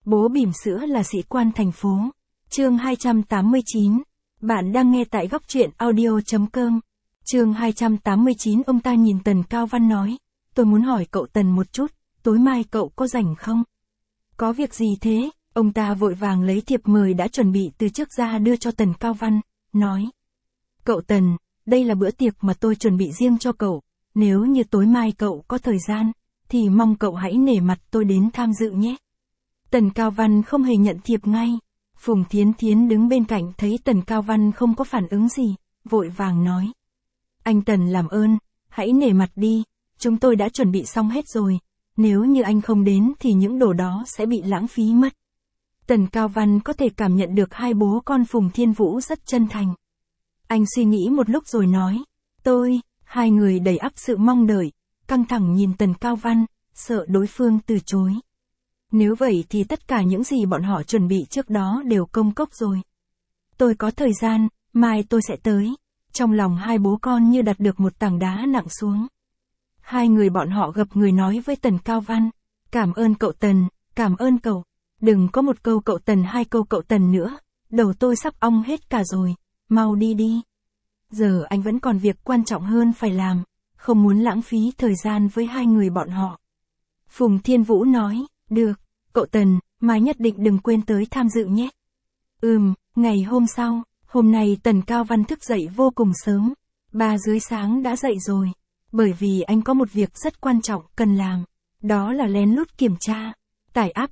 Bố bỉm sữa là sĩ quan thành phố. Chương 289. Bạn đang nghe tại góc truyện audio.com. Chương 289. Ông ta nhìn Tần Cao Văn nói, tôi muốn hỏi cậu Tần một chút, tối mai cậu có rảnh không? Có việc gì thế? Ông ta vội vàng lấy thiệp mời đã chuẩn bị từ trước ra đưa cho Tần Cao Văn, nói. Cậu Tần, đây là bữa tiệc mà tôi chuẩn bị riêng cho cậu, nếu như tối mai cậu có thời gian, thì mong cậu hãy nể mặt tôi đến tham dự nhé. Tần Cao Văn không hề nhận thiệp ngay. Phùng Thiến Thiến đứng bên cạnh thấy Tần Cao Văn không có phản ứng gì, vội vàng nói. Anh Tần làm ơn, hãy nể mặt đi, chúng tôi đã chuẩn bị xong hết rồi, nếu như anh không đến thì những đồ đó sẽ bị lãng phí mất. Tần Cao Văn có thể cảm nhận được hai bố con Phùng Thiên Vũ rất chân thành. Anh suy nghĩ một lúc rồi nói, hai người đầy ắp sự mong đợi, căng thẳng nhìn Tần Cao Văn, sợ đối phương từ chối. Nếu vậy thì tất cả những gì bọn họ chuẩn bị trước đó đều công cốc rồi. Tôi có thời gian, mai tôi sẽ tới. Trong lòng hai bố con như đặt được một tảng đá nặng xuống. Hai người bọn họ gập người nói với Tần Cao Văn, cảm ơn cậu Tần, cảm ơn cậu. Đừng có một câu cậu Tần hai câu cậu Tần nữa, đầu tôi sắp ong hết cả rồi, mau đi đi. Giờ anh vẫn còn việc quan trọng hơn phải làm, không muốn lãng phí thời gian với hai người bọn họ. Phùng Thiên Vũ nói, được, cậu Tần, mai nhất định đừng quên tới tham dự nhé. Ngày hôm sau, hôm nay Tần Cao Văn thức dậy vô cùng sớm, 3 rưỡi sáng đã dậy rồi, bởi vì anh có một việc rất quan trọng cần làm, đó là lén lút kiểm tra, tải app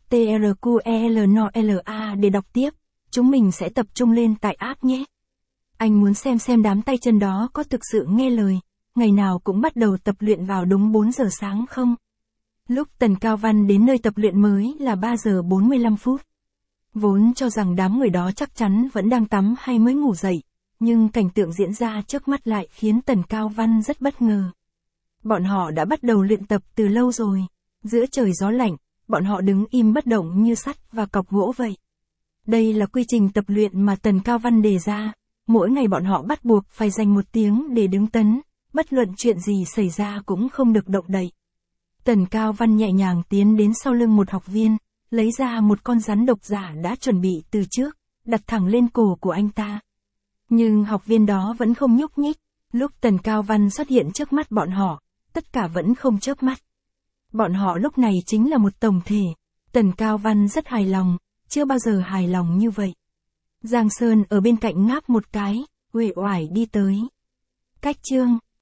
TRQELNOLA để đọc tiếp, chúng mình sẽ tập trung lên tại app nhé. Anh muốn xem đám tay chân đó có thực sự nghe lời, ngày nào cũng bắt đầu tập luyện vào đúng 4 giờ sáng không? Lúc Tần Cao Văn đến nơi tập luyện mới là 3 giờ 45 phút. Vốn cho rằng đám người đó chắc chắn vẫn đang tắm hay mới ngủ dậy, nhưng cảnh tượng diễn ra trước mắt lại khiến Tần Cao Văn rất bất ngờ. Bọn họ đã bắt đầu luyện tập từ lâu rồi, giữa trời gió lạnh, bọn họ đứng im bất động như sắt và cọc gỗ vậy. Đây là quy trình tập luyện mà Tần Cao Văn đề ra, mỗi ngày bọn họ bắt buộc phải dành 1 tiếng để đứng tấn, bất luận chuyện gì xảy ra cũng không được động đậy. Tần Cao Văn nhẹ nhàng tiến đến sau lưng một học viên, lấy ra một con rắn độc giả đã chuẩn bị từ trước, đặt thẳng lên cổ của anh ta. Nhưng học viên đó vẫn không nhúc nhích, lúc Tần Cao Văn xuất hiện trước mắt bọn họ, tất cả vẫn không chớp mắt. Bọn họ lúc này chính là một tổng thể, Tần Cao Văn rất hài lòng, chưa bao giờ hài lòng như vậy. Giang Sơn ở bên cạnh ngáp một cái, uể oải đi tới. Cách chương